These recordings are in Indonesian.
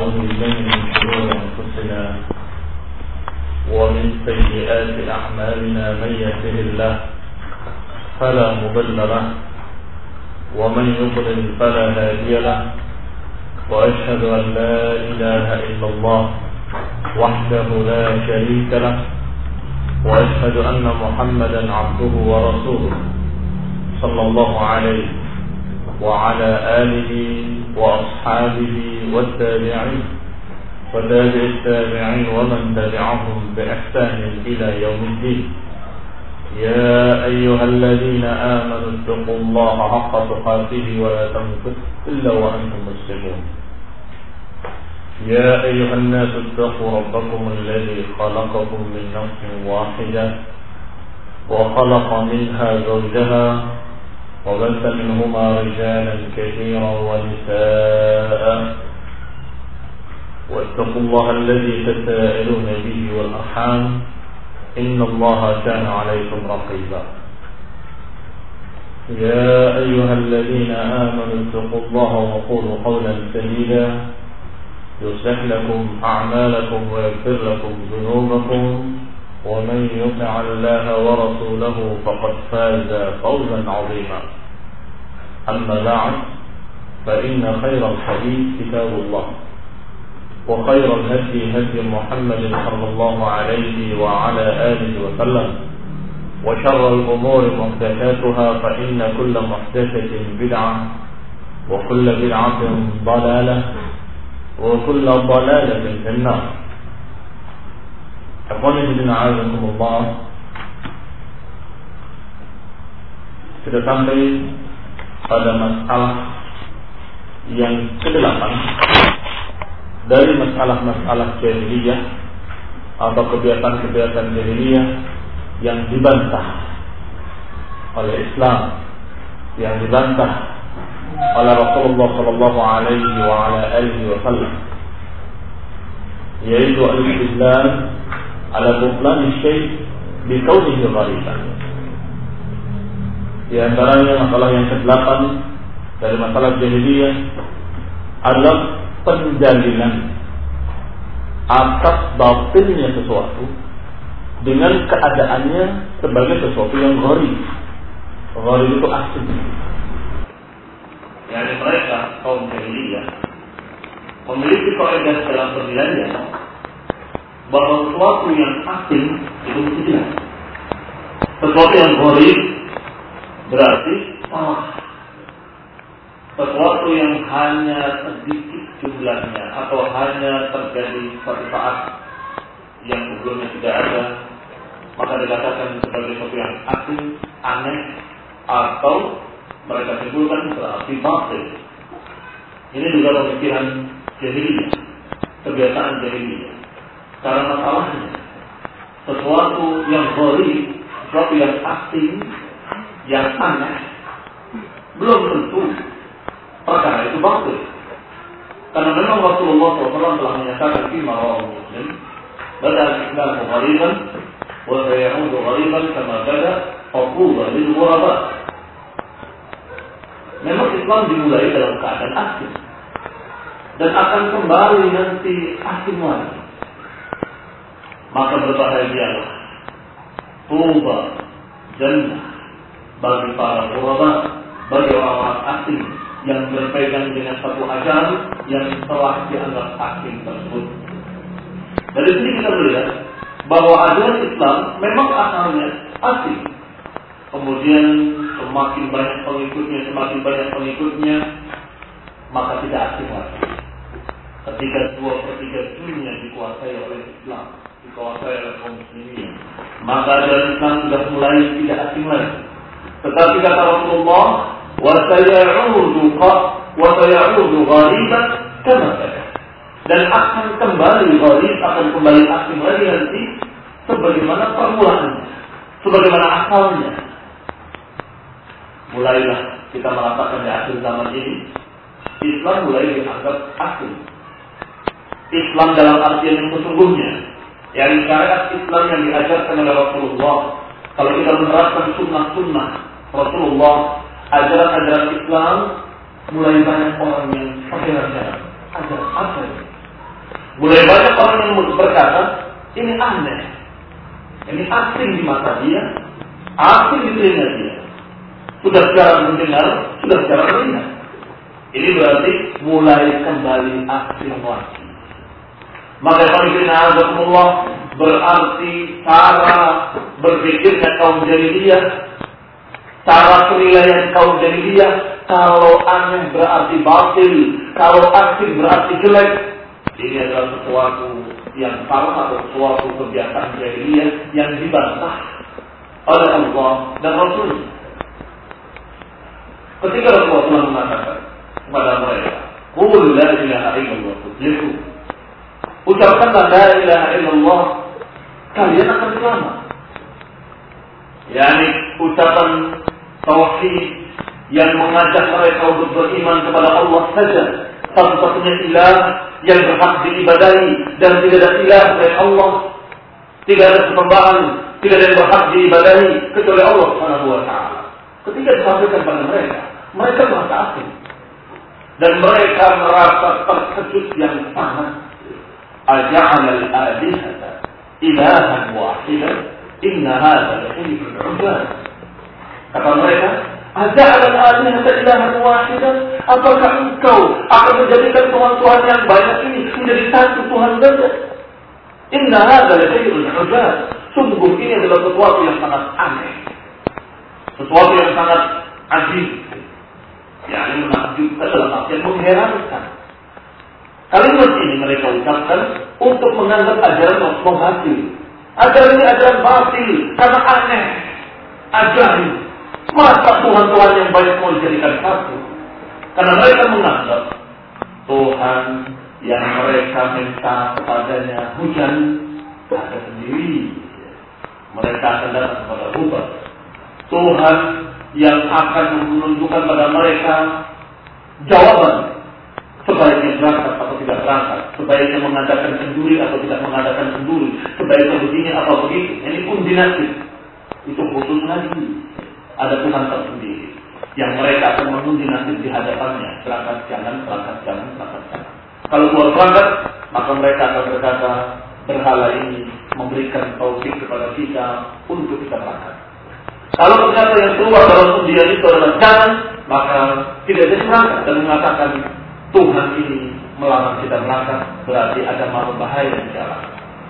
بالله من شرور أنفسنا ومن سيئات أعمالنا من يهده الله فلا مضل له ومن يضلل فلا هادي له وأشهد أن لا إله إلا الله وحده لا شريك له وأشهد أن محمدا عبده ورسوله صلى الله عليه وعلى آله وأصحابه والتابعين وتابع التابعين ومن تبعهم بإحسان إلى يوم الدين. يا أيها الذين آمنوا اتقوا الله حق تقاته ولا تموتن إلا وأنتم مسلمون. يا أيها الناس اتقوا ربكم الذي خلقكم من نفس واحدة وخلق منها زوجها وبث منهما رجالا كثيرا ونساء واتقوا الله الذي تساءلون به والأرحام إن الله كان عليكم رقيبا. يا أيها الذين آمنوا اتقوا الله وقولوا قولا سديدا يصلح لكم أعمالكم ويغفر لكم ذنوبكم ومن يطع الله ورسوله فقد فاز فوزا عظيما. أما بعد فإن خير الحديث كتاب الله وخير الهدي هدي محمد صلى الله عليه وعلى آله وسلم وشر الأمور محدثاتها فإن كل محدثة بدعة وكل بدعة ضلالة وكل ضلالة في النار. Akhwani fillah, azakumullah. Sudah sampai pada masalah yang ke-8 dari masalah-masalah jahiliyah atau kebiasaan-kebiasaan jahiliyah yang dibantah oleh Islam, yang dibantah oleh Rasulullah sallallahu alaihi wa ala alihi wasallam, yaitu al-istidlal ala butlan syai' bi kaunihi ghariban. Di antaranya masalah yang ke-8 dari masalah jahiliyah adalah pendalilan atas batilnya sesuatu dengan keadaannya sebagai sesuatu yang gharib. Gharib itu asing. Yani mereka kaum jahiliyah memiliki kaidah dalam pendalilannya bahwa sesuatu yang asing itu mesti jelas. Sesuatu yang gharib berarti salah. Sesuatu yang hanya sedikit jumlahnya atau hanya terjadi suatu saat yang sebelumnya tidak ada, maka dikatakan sebagai sesuatu yang asing, aneh, atau mereka simpulkan berarti batil. Ini juga pemikiran jahiliyah, kebiasaan jahiliyah. Karena masalahnya sesuatu yang gharib, sesuatu yang asing, yang aneh, belum tentu perkara itu batil. Karena memang Rasulullah SAW telah menyatakan fi rawahu Muslim, bada al-Islam ghariban wa sayaudu ghariban kama bada aquba lil ghuraba. Memang Islam dimulai dalam keadaan asing dan akan kembali nanti asing lagi. Maka berbahagialah, tuba, jannah bagi para ghuraba, bagi orang-orang asing yang berpegang dengan satu ajaran yang telah dianggap asing tersebut. Dari sini kita melihat bahwa ajaran Islam memang asalnya asing. Kemudian semakin banyak pengikutnya, maka tidak asing lagi. Ketika 2/3 dunia dikuasai oleh Islam, dikuasai oleh kaum muslimin, maka ajaran Islam sudah mulai tidak asing lagi. Tetapi kata Rasulullah, wa sayaudu ghariban kama bada, dan akan kembali gharib, akan kembali asing lagi nanti sebagaimana permulaannya, sebagaimana asalnya. Mulailah kita merasakan di akhir zaman ini Islam mulai dianggap asing. Islam dalam artian yang sesungguhnya, yang syariat Islam yang diajarkan oleh Rasulullah. Kalau kita menerapkan sunnah-sunnah Rasulullah, ajaran-ajaran Islam, mulai banyak orang yang heran-heran. Ajaran apa ini? Mulai banyak orang yang berkata, ini aneh, ini asing di mata dia, asing di telinga dia. Sudah secara mendengar, sudah secara melihat. Ini berarti mulai kembali asing lagi. Maka Allah berarti cara berpikirnya kaum jahiliyah, cara penilaian kaum jahiliyah. Kalau aneh berarti batil, kalau asing berarti jelek. Ini adalah sesuatu yang salah atau sesuatu kebiasaan jahiliyah yang dibantah oleh Allah dan Rasul. Ketika Rasulullah telah mengatakan kepada mereka, "Qul la ilaha illallah tuflihu." Ucapkanlah la ilaha illallah, kalian akan selamat. Yani ucapan tauhid yang mengajak mereka untuk beriman kepada Allah saja, satu-satunya ilah yang berhak diibadahi dan tidak ada ilah selain Allah. Tidak ada sesembahan, tidak ada yang berhak diibadahi kecuali Allah Subhanahu wa taala. Ketika disampaikan pada mereka, mereka merasa asing dan mereka merasa terkejut yang sangat. Aja'ala al-alihata ilahan wahidan inna hadza lasyai'un 'ujab. Kata mereka, aja'ala al-alihata ilahan wahidan, apakah engkau akan menjadikan Tuhan-Tuhan yang banyak ini menjadi satu Tuhan saja? Inna hadza lasyai'un 'ujab. Sungguh ini adalah sesuatu yang sangat aneh, sesuatu yang sangat ajib, yang menakjubkan dalam artian mengherankan. Kalimat ini mereka ucapkan untuk menganggap ajaran Rasulullah batil. Ajaran ini ajaran batil karena aneh, ajaib. Masa Tuhan-Tuhan yang banyak mau dijadikan satu? Karena mereka menganggap Tuhan yang mereka minta kepadanya hujan ada sendiri. Mereka akan datang kepada hujan. Tuhan yang akan menunjukkan pada mereka jawaban sebaiknya berangkat atau tidak berangkat, sebaiknya mengadakan kenduri atau tidak mengadakan kenduri, sebaiknya begini atau begitu. Ini pun dinasib. Itu khusus lagi. Ada Tuhan tersendiri yang mereka akan mengundi nasib di hadapannya. Berangkat jangan, berangkat jangan, berangkat jangan. Kalau keluar berangkat, maka mereka akan berkata, berhala ini memberikan taufik kepada kita untuk kita berangkat. Kalau ternyata yang keluar dalam undian itu adalah jangan, maka tidak jadi berangkat dan mengatakan Tuhan ini melarang kita berangkat, berarti ada malu bahaya di jalan.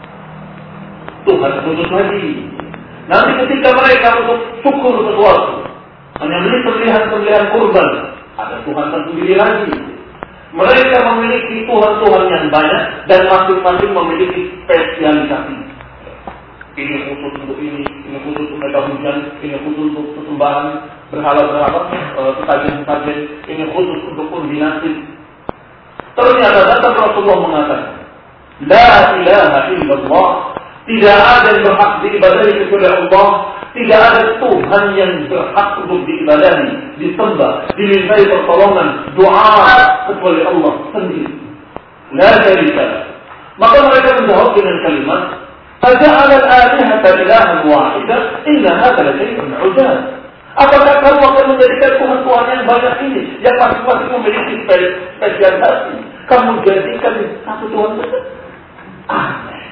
Tuhan khusus lagi. Nanti ketika mereka untuk syukur sesuatu, menyembelih sembelihan kurban, ada Tuhan tersendiri lagi. Mereka memiliki Tuhan-Tuhan yang banyak dan masing-masing memiliki spesialisasi. Ini khusus untuk ini khusus untuk mereka hujan, ini khusus untuk sesembahan berhala-berhala, sesajen-sesajen, ini khusus untuk kombinasi. Ternyata datang Rasulullah mengatakan, La ilaha illallah, tidak ada yang berhak diibadahi kecuali Allah, tidak ada Tuhan yang berhak untuk diibadahi, disembah, dimintai pertolongan, doa kecuali Allah sendiri. La syarika lahu. Maka mereka menjawab dengan kalimat, Aja'ala al-alihata ilahan wahidan, inna hadza lasyai'un 'ujab. Apakah kamu akan menjadikan Tuhan-Tuhan yang banyak ini, yang masing-masing memiliki spesialisasi, kamu jadikan satu Tuhan saja? Aneh,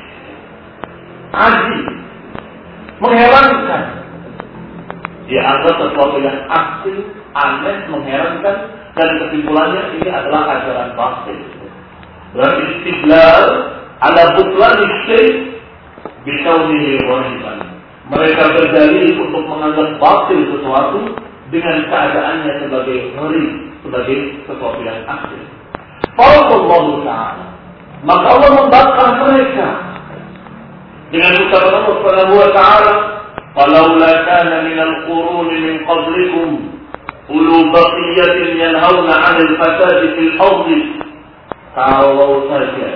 ajib, mengherankan. Dia anggap sesuatu yang asing, aneh, mengherankan, dan kesimpulannya ini adalah ajaran batil. Berarti istidlal ala butlan syai' bikaunihi wahidan. Mereka berdalil untuk menganggap batil sesuatu dengan keadaannya sebagai ghari, sebagai sesuatu yang asli. Allah Ta'ala, maka Allah membakar mereka dengan ucapan Allah Subhanahu wa Ta'ala, "Falaula kana minal quruni min qablikum ulu baqiyatin yanhauna 'anil fasadi fil ardi." Kalau saja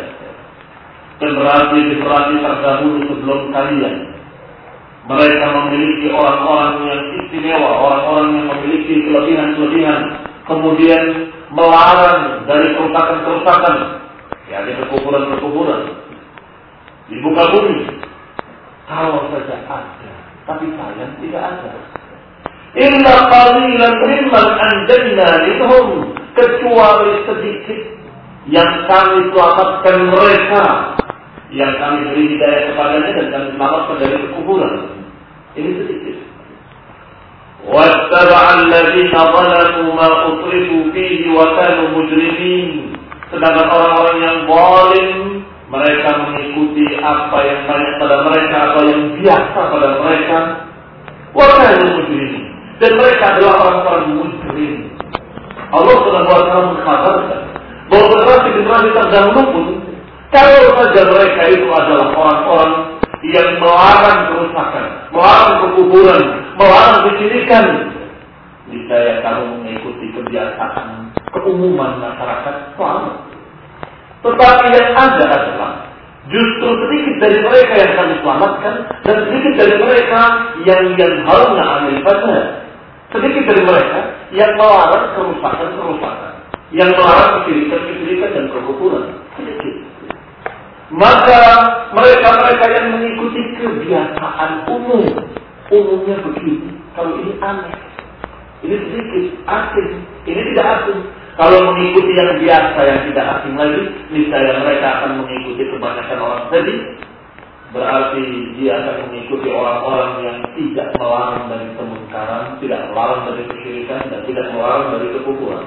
generasi terdahulu sebelum kalian mereka memiliki orang-orang yang istimewa, orang-orang yang memiliki kelebihan-kelebihan, kemudian melarang dari kerusakan-kerusakan, ya ada kekuburan-kekuburan di muka bumi. Kalau saja ada, tapi sayang tidak ada. Illa qalilan mimman anjayna minhum, kecuali sedikit yang kami selamatkan mereka, yang kami beri hidayah kepadanya dan kami selamatkan dari kekufuran. Ini sedikit. وَاتَّبَعَ الَّذِينَ ظَلَمُوا مَا أُطْرِفُوا فِيهِ وَكَانُوا مُجْرِمِينَ. Sedangkan orang-orang yang zalim, mereka mengikuti apa yang banyak pada mereka, apa yang biasa pada mereka. وَكَانُوا مُجْرِمِينَ. Dan mereka adalah orang-orang mujrim. Allah SWT mengkhabarkan bahwa generasi terdahulu pun, kalau saja mereka itu adalah orang-orang yang melarang kerusakan, melarang kekufuran, melarang kesyirikan, niscaya kamu mengikuti kebiasaan keumuman masyarakat selamat. Tetapi yang ada adalah justru sedikit dari mereka yang kami selamatkan dan sedikit dari mereka yang halnya anil fasad. Sedikit dari mereka yang melarang kerusakan, yang melarang kesyirikan dan kekufuran. Sedikit. Maka mereka yang mengikuti kebiasaan umumnya begini. Kalau ini aneh, ini sedikit asing, ini tidak asing. Kalau mengikuti yang biasa, yang tidak asing lagi, niscaya mereka akan mengikuti kebanyakan orang tadi. Berarti dia akan mengikuti orang-orang yang tidak melarang dari kemungkaran, tidak melarang dari kesyirikan, dan tidak melarang dari kekufuran.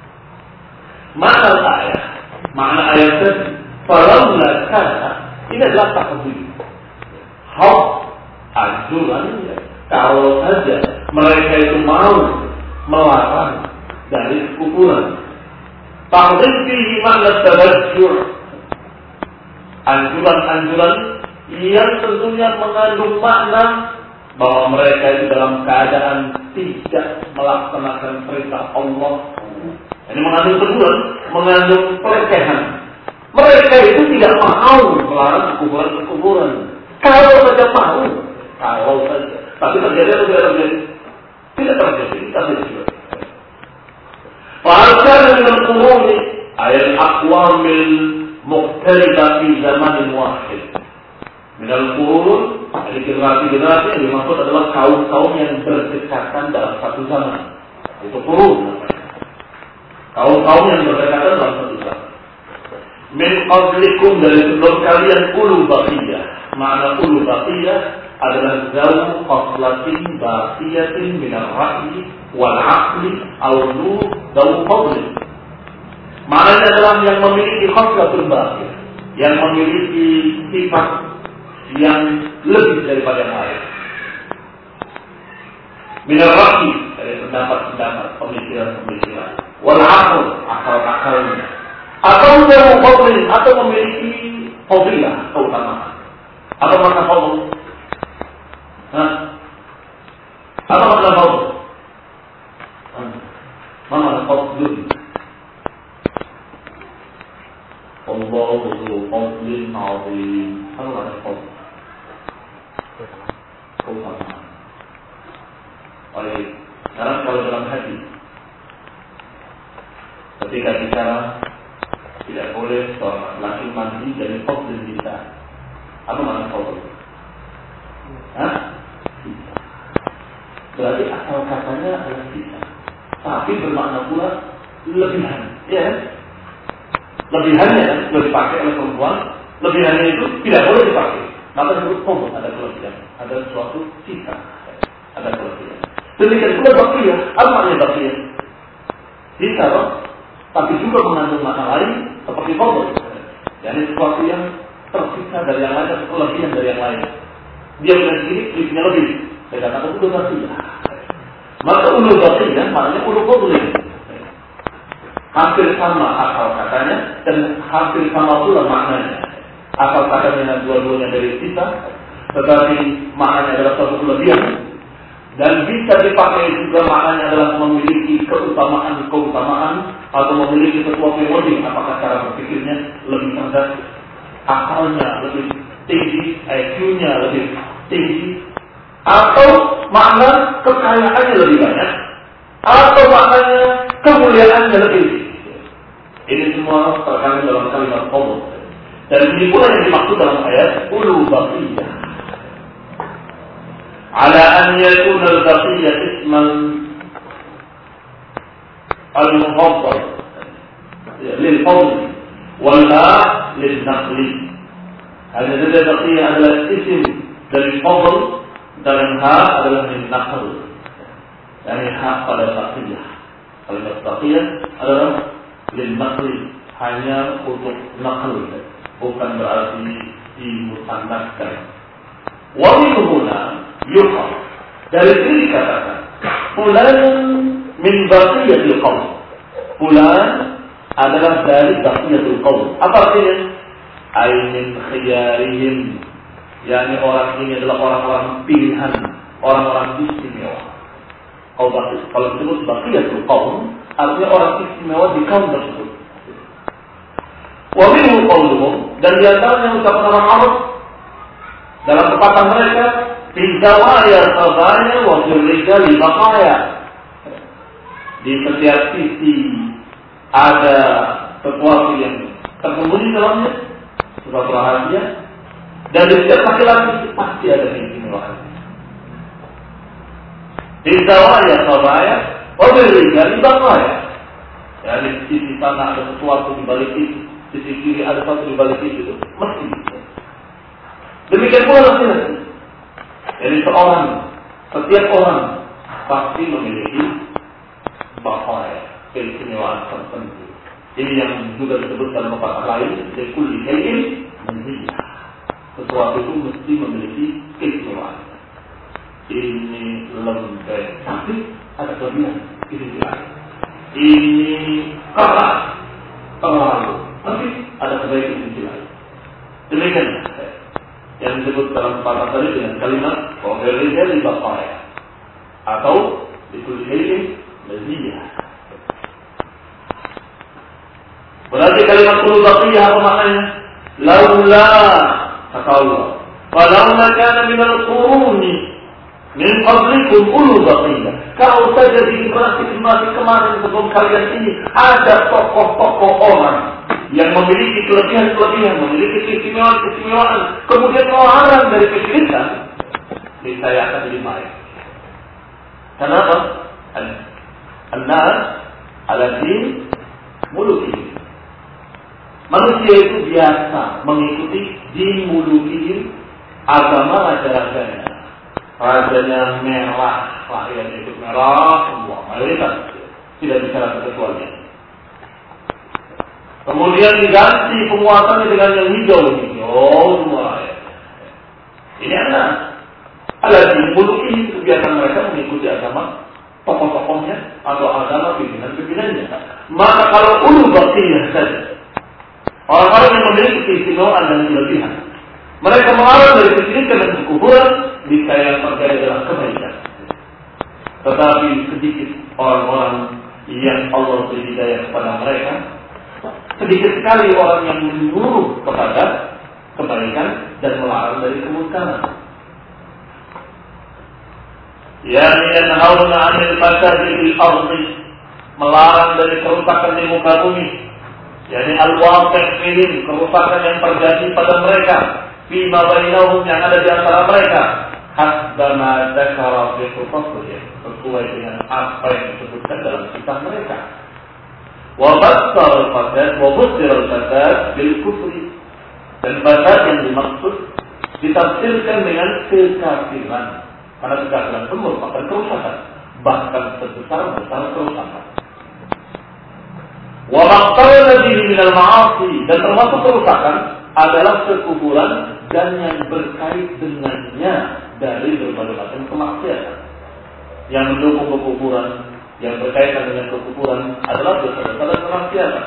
Makna ayat tadi, falamma kana, ini adalah takdir. Anjuran, kalau saja mereka itu mau melarang dari kekufuran. Takdir fihi makna tabajjur. Anjuran yang tentunya mengandung makna bahwa mereka itu dalam keadaan tidak melaksanakan perintah Allah. Ini mengandung teguran, mengandung pelecehan. Mereka itu tidak mau melarang kekufuran. Kalau saja mau, kalau saja. Tapi terjadi atau tidak terjadi? Tidak terjadi, juga. Fa'alkan dengan kuruni ayat aqwamil muqtaribah fi zamanin wahid. Minal qurun, ada generasi-generasi yang dimaksud adalah kaum-kaum yang berdekatan dalam satu zaman. Itu qurun. Kaum-kaum yang berdekatan dalam satu zaman. Min qablikum, dari sebelum kalian, ulu baqiyah. Makna ulu baqiyah adalah zawu qaslatin baqiyatin minal ra'yi wal aqli awlu zawu qadli. Maknanya adalah yang memiliki khaslatul baqiyah, yang memiliki sifat yang lebih daripada yang lain. Minal ra'yi, dari pendapat-pendapat, pemikiran-pemikiran, wal aql, akal-akalnya, atau zawu qadli, atau memiliki fadilah, keutamaan. Apa makna fadl? Apa makna fadl? Mana fadl? Allahu dzu fadlin 'azim. Apa makna fadl? Keutamaan. Baik. Sekarang kalau dalam hadis, ketika bicara tidak boleh seorang laki mandi dari fadl kita. Apa makna fadl? Berarti asal katanya adalah kita, tapi bermakna pula lebihan, ya? Lebihannya kan sudah dipakai oleh perempuan, lebihannya itu tidak boleh dipakai. Maka disebut fadl, ada kelebihan, ada suatu sisa, ada kelebihan. Demikian pula baqiyah, apa makna baqiyah? Sisa, tapi juga mengandung makna lain seperti fadl. Jadi sesuatu yang tersisa dari yang lain, atau kelebihan dari yang lain. Dia punya sedikit, sedikitnya lebih. Saya katakan ulu baqiyah. Maka ulu baqiyah maknanya ulu fadlin. Hampir sama akal katanya dan hampir sama pula maknanya. Akal katanya dua-duanya dari kita, tetapi maknanya adalah suatu kelebihan. Dan bisa dipakai juga maknanya adalah memiliki keutamaan atau memiliki sesuatu yang lebih. Apakah cara berpikirnya lebih cerdas, akalnya lebih tinggi, IQ-nya lebih tinggi, atau makna kekayaannya lebih banyak, atau maknanya kemuliaannya lebih tinggi. Ini semua terkandung dalam kalimat Allah. Dan ini pula yang dimaksud dalam ayat ulu baqiyah. Ala an yakuna al-baqiyah isman al-mufaddal lil fadl. Wala lin naqli. Hanya saja baqiyah adalah isim dari fadl dan ha adalah min naql. Yani ha pada baqiyah. Kalimat baqiyah adalah lin naqli, hanya untuk naql, bukan berarti dimutannaskan. Wa min huna yuqal, dari sini katakan fulan min baqiyatil qaum. Fulan adalah dari baqiyatul qaum. Apa artinya? Ay min khiyarihim, yakni orang ini adalah orang-orang pilihan, orang-orang istimewa. Kalau disebut baqiyatul qaum, artinya orang istimewa di kaum tersebut. Wa minhu qawluhum, dan di antaranya ucapan orang Arab dalam pepatah mereka, fi zawaya sabaya wa fil rijali baqaya. Di setiap sisi ada sesuatu yang tersembunyi dalamnya, sesuatu rahasia, dan di setiap laki-laki pasti ada keistimewaan. Di zawaya sabaya wa fil rijali baqaya. Ya, di sisi sana ada sesuatu di balik itu, di sisi kiri ada sesuatu di balik itu, mesti. Demikian pula laki-laki. Jadi setiap orang pasti memiliki baqaya, keistimewaan tertentu. Ini yang juga disebut dalam pepatah lain, kulli shay'in manzillah. Sesuatu itu mesti memiliki keistimewaan. Ini lembek, tapi ada kelebihan. Ini keras, terlalu, tapi ada kebaikan di sisi lain. Demikian yang disebut dalam pepatah tadi dengan kalimat "Wahirrijal baqaya" atau "Likulli shay'in maziyah". Berarti kalimat "kullu baqiyah" apa maknanya? Laula, kata Allah, "Falaula kana minal quruni min qablikum ulul baqiyah." Kalau saja di generasi kemarin sebelum kalian ini ada tokoh-tokoh orang yang memiliki kelebihan-kelebihan, memiliki keistimewaan, kemudian melarang dari kesyirikan, niscaya akan jadi baik. Kenapa? An-nas ala din muluki. Manusia itu biasa mengikuti din muluki, agama raja-rajanya. Rajanya merah, rakyatnya ikut merah, semua mayoritas tidak bicara kekecualian. Kemudian diganti penguasanya dengan yang hijau semua. Ini adalah aladin muluki, kebiasaan mereka mengikuti agama tokoh-tokohnya atau agama pimpinan-pimpinannya. Maka kalau ulul baqiyah saja, orang-orang yang memiliki keistimewaan dan kelebihan, mereka melarang dari kesyirikan dan kekufuran, niscaya terjadi dalam kebaikan. Tetapi sedikit orang-orang yang Allah beri hidayah kepada mereka, sedikit sekali orang yang menyuruh kepada kebaikan dan melarang dari kemungkaran. Yani yanhauna 'anil fasadi fil ardi, melarang dari kerusakan di muka bumi. Yani al-waqi' fihim, kerusakan yang terjadi pada mereka, fima bainahum, yang ada di antara mereka, hasba ma dzakara fi qasasihim, sesuai dengan apa yang disebutkan dalam kisah mereka. Wa basar al-fasad wa busir al-fasad bil kufri, dan fasad yang dimaksud ditafsirkan dengan kekafiran, karena kekafiran itu merupakan kerusakan, bahkan sebesar-besar kerusakan. Wa maqtarna bihi min al-ma'asi, dan termasuk kerusakan adalah kekufuran dan yang berkait dengannya dari berbagai macam kemaksiatan. Yang mendukung kekufuran, yang berkaitan dengan kekufuran adalah dosa-dosa dan kemaksiatan.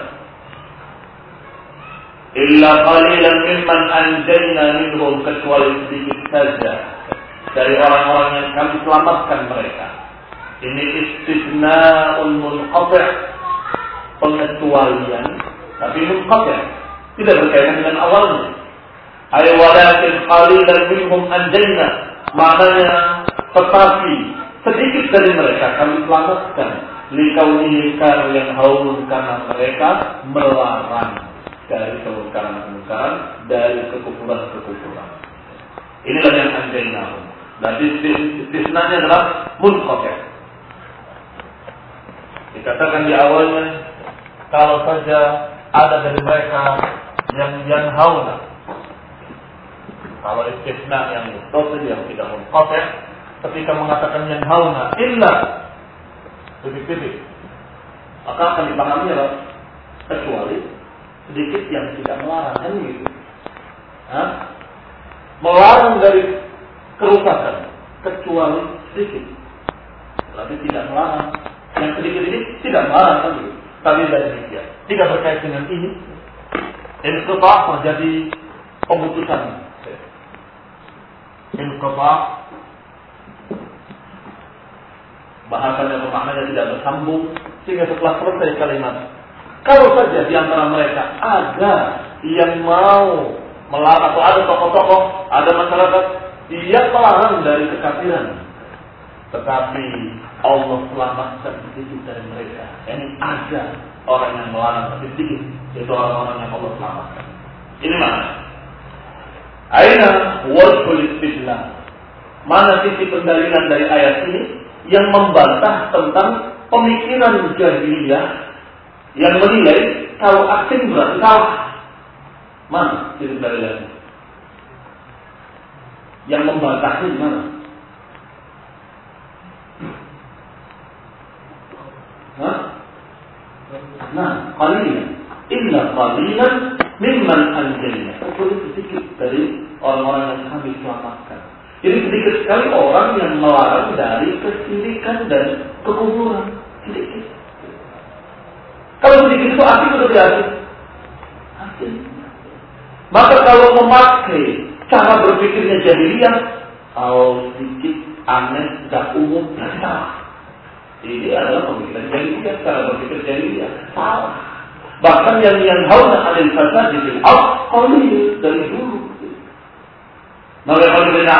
Illa qalilan mimman anjayna minhum, kecuali sedikit saja dari orang-orang yang kami selamatkan mereka. Ini istisna'un munqati', pengecualian tapi munqati', tidak berkaitan dengan awalnya. Ay walakin qalilan minhum anjayna, maknanya tetapi sedikit dari mereka kami selamatkan, likaunihim kanu yang haulun, karena mereka melarang dari kemungkaran-kemungkaran, dari kekufuran-kekufuran. Inilah yang anjainahum. Dan istisnanya adalah munqati'. Dikatakan di awalnya, kalau saja ada dari mereka yang yanhauna. Kalau istisna yang muttasil yang tidak munqati', ketika mengatakan yanhauna illa titik-titik, maka akan dipahami apa? Kecuali sedikit yang tidak melarang, kan gitu. Melarang dari kerusakan kecuali sedikit, tapi tidak melarang. Yang sedikit ini tidak melarang, kan gitu. Tapi dari demikian tidak berkait dengan ini. Inqita' terjadi pemutusan. Inqita' bahasanya maknanya tidak bersambung, sehingga setelah selesai kalimat, kalau saja di antara mereka ada yang mau melarang, atau ada tokoh-tokoh, ada masyarakat yang melarang dari kekafiran, tetapi Allah selamatkan sedikit dari mereka. Ini ada orang yang melarang tapi sedikit, yaitu orang-orang yang Allah selamatkan. Ini mana? Aina wajhul istidlal. Mana sisi pendalilan dari ayat ini yang membantah tentang pemikiran jahiliyah yang menilai kalau asing berarti salah. Mana sisi pendalilannya? Yang membantahnya di mana? Nah, qalilan, illa qalilan mimman anjayna. Kecuali sedikit dari orang-orang yang kami selamatkan. Jadi sedikit sekali orang yang melarang dari kesyirikan dan kekufuran. Sedikit. Kalau sedikit itu asing atau tidak asing? Asing. Maka kalau memakai cara berpikirnya jahiliyah, kalau sedikit aneh, tidak umum, tidak salah. Ini adalah pemikiran jahiliyah, cara berpikir jahiliyah. Salah. Bahkan yang hauna 'anil fasadi fil ardh qalil dari dulu. Maka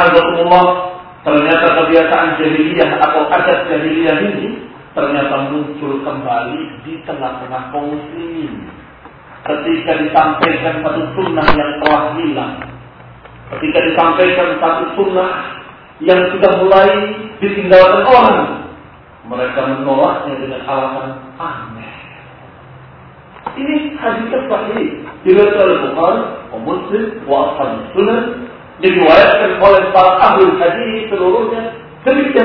ternyata kebiasaan jahiliyah atau adat jahiliyah ini ternyata muncul kembali di tengah-tengah kaum muslimin. Ketika disampaikan satu sunnah yang telah hilang, ketika disampaikan satu sunnah yang sudah mulai ditinggalkan orang, mereka menolaknya dengan alasan aneh. Ini hadis sahih diriwayatkan oleh Bukhari, Muslim, wa Ashabus Sunan, diriwayatkan oleh para ahli hadis seluruhnya demikian.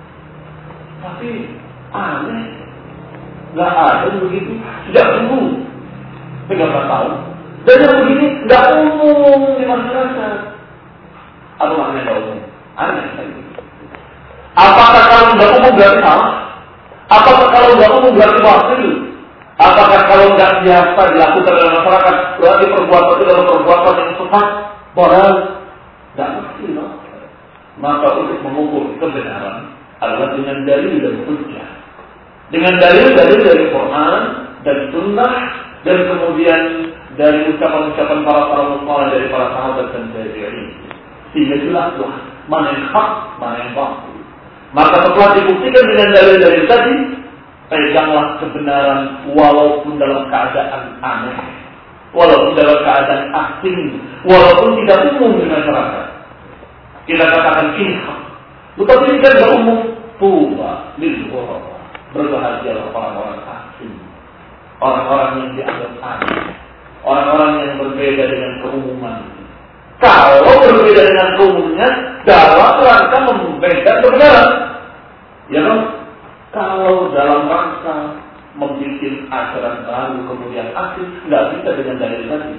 Tapi aneh, nggak ada begitu sejak dulu 13 tahun. Dan yang begini nggak umum di masyarakat. Apa maknanya nggak umum? Aneh sekali. Apakah kalau nggak umum berarti salah? Apakah kalau nggak umum berarti batil? Apakah kalau nggak biasa dilakukan oleh masyarakat berarti perbuatan itu adalah perbuatan yang sesat, moral? Nggak pasti, no? Maka untuk mengukur kebenaran adalah dengan dalil dan hujjah, dengan dalil-dalil dari Quran dan Sunnah, dan kemudian dari ucapan-ucapan para ulama, dari para sahabat dan tabi'in. Sehingga jelaslah mana yang hak, mana yang batil. Maka setelah dibuktikan dengan dalil-dalil tadi, peganglah kebenaran walaupun dalam keadaan aneh, walaupun dalam keadaan asing, walaupun tidak umum di masyarakat. Kita katakan ini hak, tetapi ini kan tidak umum. Tuba lil ghuraba, berbahagialah orang-orang asing, orang-orang yang dianggap aneh, orang-orang yang berbeda dengan keumuman. Kalau berbeda dengan keumumnya dalam rangka memberikan kebenaran, ya kan? Kalau dalam rangka membuat ajaran baru kemudian asing, nggak bisa dengan dalil tadi.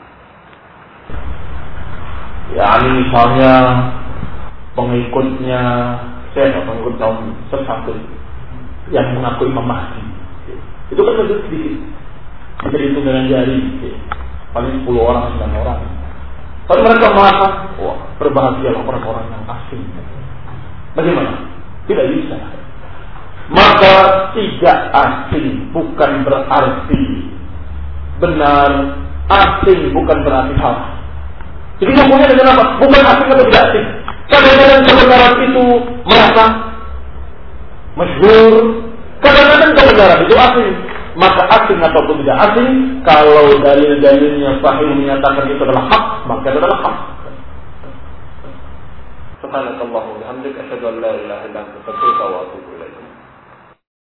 Ya, ini misalnya pengikutnya pengikut kaum sesat yang mengaku Imam Mahdi, itu kan lebih sedikit, bisa dihitung dengan jari, paling 10 orang, 9 orang. Tapi mereka merasa, wah, berbahagialah orang-orang yang asing. Bagaimana? Tidak bisa. Maka tidak asing bukan berarti benar, asing bukan berarti salah. Jadi ngomongnya dengan apa? Bukan asing atau tidak asing. Kadang-kadang kebenaran itu merasa masyhur, kadang-kadang kebenaran itu asing. Maka asing ataupun tidak asing, kalau dalil-dalilnya sahih menyatakan itu adalah hak, maka itu adalah hak. Subhanallah wa bihamdika, asyhadu an la ilaha illa anta, astaghfiruka wa atubu ilaik.